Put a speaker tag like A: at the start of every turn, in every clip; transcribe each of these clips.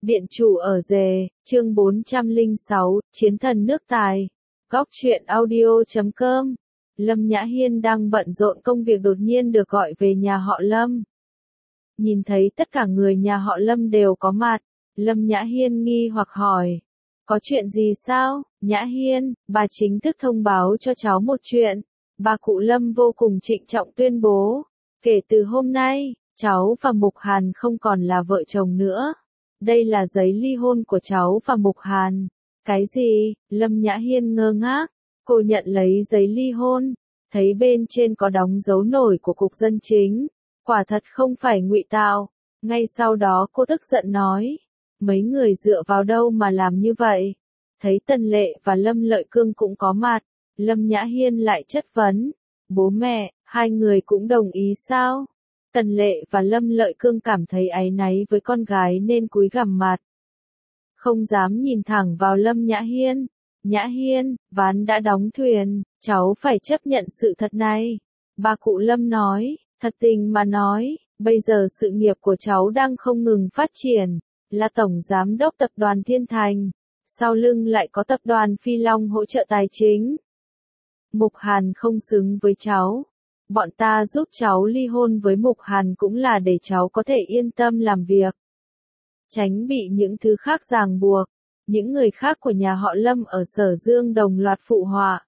A: Điện chủ ở rề, chương 406, Chiến thần nước Tài. Góc truyện audio.com. Lâm Nhã Hiên đang bận rộn công việc đột nhiên được gọi về nhà họ Lâm. Nhìn thấy tất cả người nhà họ Lâm đều có mặt, Lâm Nhã Hiên nghi hoặc hỏi. Có chuyện gì sao? Nhã Hiên, bà chính thức thông báo cho cháu một chuyện. Bà cụ Lâm vô cùng trịnh trọng tuyên bố. Kể từ hôm nay, cháu và Mục Hàn không còn là vợ chồng nữa. Đây là giấy ly hôn của cháu và Mục Hàn. Cái gì? Lâm Nhã Hiên ngơ ngác. Cô nhận lấy giấy ly hôn, thấy bên trên có đóng dấu nổi của Cục Dân Chính. Quả thật không phải ngụy tạo. Ngay sau đó cô tức giận nói. Mấy người dựa vào đâu mà làm như vậy? Thấy Tần Lệ và Lâm Lợi Cương cũng có mặt, Lâm Nhã Hiên lại chất vấn. Bố mẹ, hai người cũng đồng ý sao? Tần Lệ và Lâm Lợi Cương cảm thấy áy náy với con gái nên cúi gằm mặt. Không dám nhìn thẳng vào Lâm Nhã Hiên. Nhã Hiên, ván đã đóng thuyền, cháu phải chấp nhận sự thật này. Bà cụ Lâm nói, thật tình mà nói, bây giờ sự nghiệp của cháu đang không ngừng phát triển, là tổng giám đốc tập đoàn Thiên Thành. Sau lưng lại có tập đoàn Phi Long hỗ trợ tài chính. Mục Hàn không xứng với cháu. Bọn ta giúp cháu ly hôn với Mục Hàn cũng là để cháu có thể yên tâm làm việc. Tránh bị những thứ khác ràng buộc. Những người khác của nhà họ Lâm ở Sở Dương đồng loạt phụ họa.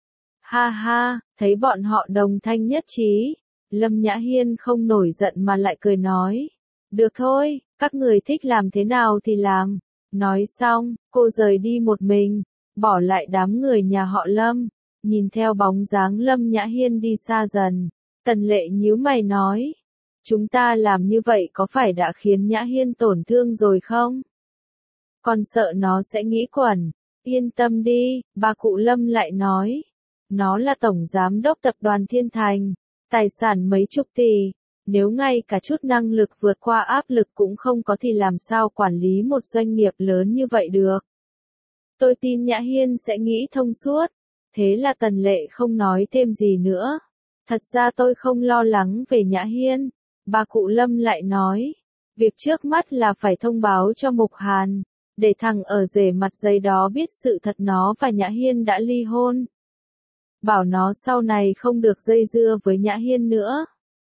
A: Ha ha, thấy bọn họ đồng thanh nhất trí. Lâm Nhã Hiên không nổi giận mà lại cười nói. Được thôi, các người thích làm thế nào thì làm. Nói xong, cô rời đi một mình, bỏ lại đám người nhà họ Lâm. Nhìn theo bóng dáng Lâm Nhã Hiên đi xa dần, Tần Lệ nhíu mày nói. Chúng ta làm như vậy có phải đã khiến Nhã Hiên tổn thương rồi không? Con sợ nó sẽ nghĩ quẩn. Yên tâm đi, bà cụ Lâm lại nói. Nó là tổng giám đốc tập đoàn Thiên Thành, tài sản mấy chục tỷ. Nếu ngay cả chút năng lực vượt qua áp lực cũng không có thì làm sao quản lý một doanh nghiệp lớn như vậy được. Tôi tin Nhã Hiên sẽ nghĩ thông suốt. Thế là Tần Lệ không nói thêm gì nữa. Thật ra tôi không lo lắng về Nhã Hiên. Bà cụ Lâm lại nói. Việc trước mắt là phải thông báo cho Mục Hàn, để thằng ở rể mặt dây đó biết sự thật nó và Nhã Hiên đã ly hôn. Bảo nó sau này không được dây dưa với Nhã Hiên nữa.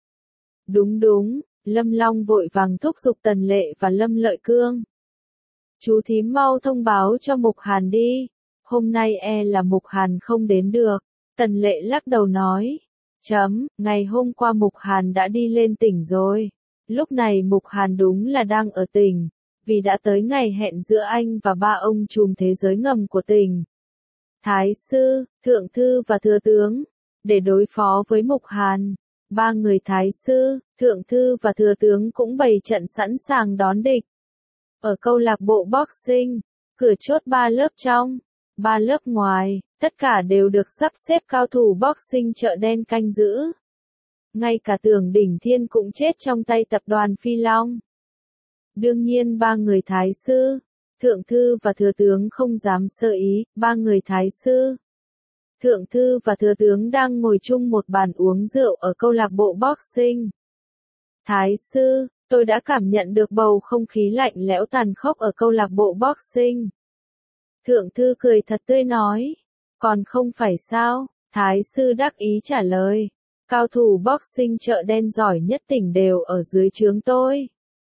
A: Đúng đúng, Lâm Long vội vàng thúc giục Tần Lệ và Lâm Lợi Cương. Chú thím mau thông báo cho Mục Hàn đi. Hôm nay là Mục Hàn không đến được. Tần Lệ lắc đầu nói. Ngày hôm qua Mục Hàn đã đi lên tỉnh rồi. Lúc này Mục Hàn đúng là đang ở tỉnh, vì đã tới ngày hẹn giữa anh và ba ông trùm thế giới ngầm của tỉnh. Thái sư, thượng thư và thừa tướng. Để đối phó với Mục Hàn, ba người thái sư, thượng thư và thừa tướng cũng bày trận sẵn sàng đón địch. Ở câu lạc bộ boxing, cửa chốt 3 lớp trong, 3 lớp ngoài, tất cả đều được sắp xếp cao thủ boxing chợ đen canh giữ. Ngay cả Tưởng Đỉnh Thiên cũng chết trong tay tập đoàn Phi Long. Đương nhiên ba người thái sư, thượng thư và thừa tướng không dám sơ ý, ba người thái sư, thượng thư và thừa tướng đang ngồi chung một bàn uống rượu ở câu lạc bộ boxing. Thái sư, tôi đã cảm nhận được bầu không khí lạnh lẽo tàn khốc ở câu lạc bộ boxing. Thượng thư cười thật tươi nói. Còn không phải sao? Thái sư đắc ý trả lời. Cao thủ boxing chợ đen giỏi nhất tỉnh đều ở dưới trướng tôi.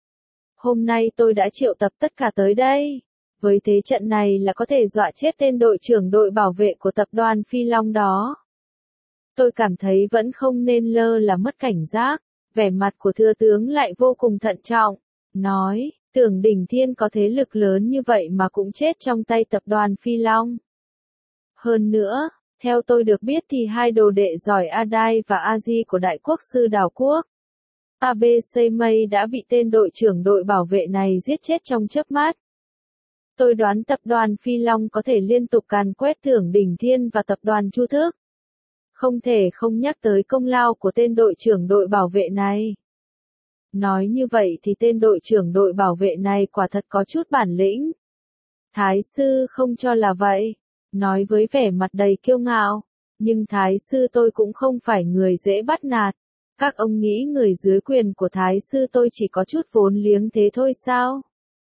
A: Hôm nay tôi đã triệu tập tất cả tới đây. Với thế trận này là có thể dọa chết tên đội trưởng đội bảo vệ của tập đoàn Phi Long đó. Tôi cảm thấy vẫn không nên lơ là mất cảnh giác. Vẻ mặt của thừa tướng lại vô cùng thận trọng. Nói, Tưởng Đỉnh Thiên có thế lực lớn như vậy mà cũng chết trong tay tập đoàn Phi Long. Hơn nữa, theo tôi được biết thì hai đồ đệ giỏi Adai và Aji của Đại Quốc sư Đào Quốc, ABC Mây đã bị tên đội trưởng đội bảo vệ này giết chết trong chớp mắt. Tôi đoán tập đoàn Phi Long có thể liên tục càn quét Tưởng Đỉnh Thiên và tập đoàn Chu Thức. Không thể không nhắc tới công lao của tên đội trưởng đội bảo vệ này. Nói như vậy thì tên đội trưởng đội bảo vệ này quả thật có chút bản lĩnh. Thái sư không cho là vậy. Nói với vẻ mặt đầy kiêu ngạo. Nhưng thái sư tôi cũng không phải người dễ bắt nạt. Các ông nghĩ người dưới quyền của thái sư tôi chỉ có chút vốn liếng thế thôi sao?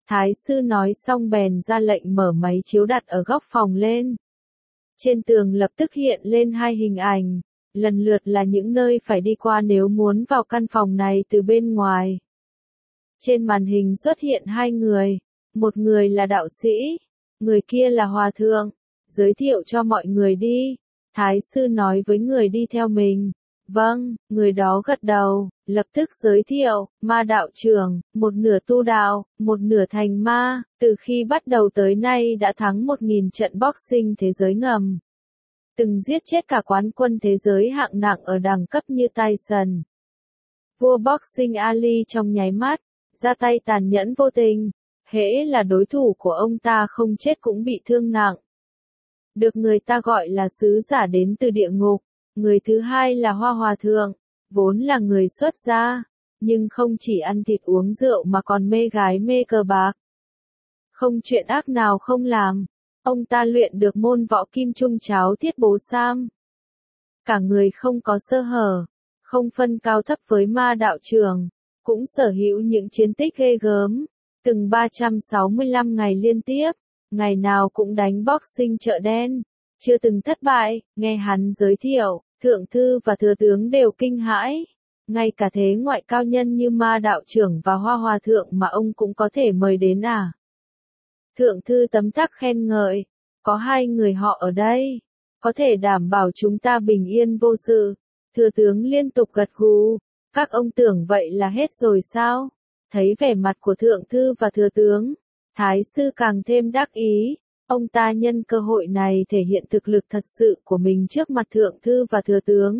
A: Thái sư nói xong bèn ra lệnh mở máy chiếu đặt ở góc phòng lên. Trên tường lập tức hiện lên hai hình ảnh, lần lượt là những nơi phải đi qua nếu muốn vào căn phòng này từ bên ngoài. Trên màn hình xuất hiện hai người, một người là đạo sĩ, người kia là hòa thượng. Giới thiệu cho mọi người đi. Thái sư nói với người đi theo mình. Vâng, người đó gật đầu, lập tức giới thiệu, ma đạo trưởng, một nửa tu đạo, một nửa thành ma, từ khi bắt đầu tới nay đã thắng 1.000 trận boxing thế giới ngầm. Từng giết chết cả quán quân thế giới hạng nặng ở đẳng cấp như Tyson. Vua boxing Ali trong nháy mắt, ra tay tàn nhẫn vô tình, hễ là đối thủ của ông ta không chết cũng bị thương nặng. Được người ta gọi là sứ giả đến từ địa ngục. Người thứ hai là Hoa Hòa Thượng, vốn là người xuất gia, nhưng không chỉ ăn thịt uống rượu mà còn mê gái mê cờ bạc. Không chuyện ác nào không làm, ông ta luyện được môn võ kim trung cháo thiết bố sam. Cả người không có sơ hở, không phân cao thấp với ma đạo trưởng, cũng sở hữu những chiến tích ghê gớm, từng 365 ngày liên tiếp, ngày nào cũng đánh boxing chợ đen, chưa từng thất bại. Nghe hắn giới thiệu, thượng thư và thừa tướng đều kinh hãi. Ngay cả thế ngoại cao nhân như ma đạo trưởng và Hoa Hòa Thượng mà ông cũng có thể mời đến à? Thượng thư tấm tắc khen ngợi, có hai người họ ở đây, có thể đảm bảo chúng ta bình yên vô sự. Thừa tướng liên tục gật gù, các ông tưởng vậy là hết rồi sao? Thấy vẻ mặt của thượng thư và thừa tướng, thái sư càng thêm đắc ý. Ông ta nhân cơ hội này thể hiện thực lực thật sự của mình trước mặt thượng thư và thừa tướng.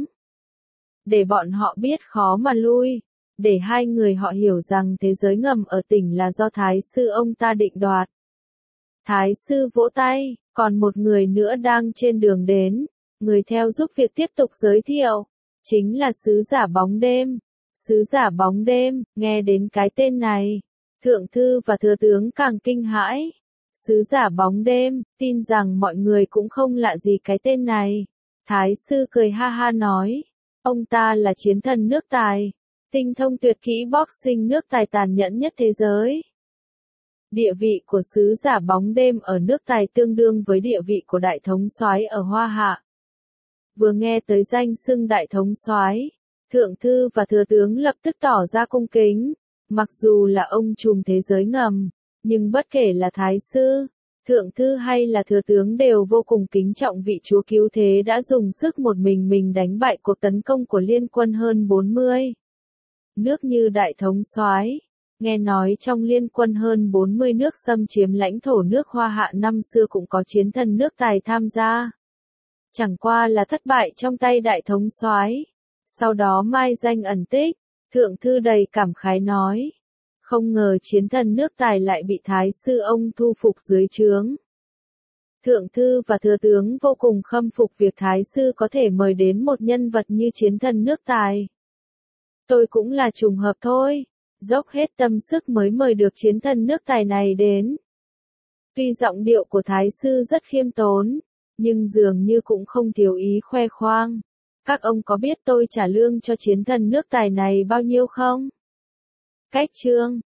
A: Để bọn họ biết khó mà lui, để hai người họ hiểu rằng thế giới ngầm ở tỉnh là do thái sư ông ta định đoạt. Thái sư vỗ tay, còn một người nữa đang trên đường đến, người theo giúp việc tiếp tục giới thiệu, chính là sứ giả bóng đêm. Sứ giả bóng đêm, nghe đến cái tên này, thượng thư và thừa tướng càng kinh hãi. Sứ giả bóng đêm, tin rằng mọi người cũng không lạ gì cái tên này. Thái sư cười ha ha nói, ông ta là chiến thần nước Tài, tinh thông tuyệt kỹ boxing nước Tài tàn nhẫn nhất thế giới. Địa vị của sứ giả bóng đêm ở nước Tài tương đương với địa vị của đại thống soái ở Hoa Hạ. Vừa nghe tới danh xưng đại thống soái, thượng thư và thừa tướng lập tức tỏ ra cung kính, mặc dù là ông trùm thế giới ngầm. Nhưng bất kể là thái sư, thượng thư hay là thừa tướng đều vô cùng kính trọng vị chúa cứu thế đã dùng sức một mình đánh bại cuộc tấn công của liên quân hơn 40 nước như đại thống soái. Nghe nói trong liên quân hơn 40 nước xâm chiếm lãnh thổ nước Hoa Hạ năm xưa cũng có chiến thần nước Tài tham gia. Chẳng qua là thất bại trong tay đại thống soái. Sau đó mai danh ẩn tích, thượng thư đầy cảm khái nói. Không ngờ chiến thần nước Tài lại bị thái sư ông thu phục dưới trướng. Thượng thư và thừa tướng vô cùng khâm phục việc thái sư có thể mời đến một nhân vật như chiến thần nước Tài. Tôi cũng là trùng hợp thôi, dốc hết tâm sức mới mời được chiến thần nước Tài này đến. Tuy giọng điệu của thái sư rất khiêm tốn, nhưng dường như cũng không thiếu ý khoe khoang. Các ông có biết tôi trả lương cho chiến thần nước Tài này bao nhiêu không? Cách chương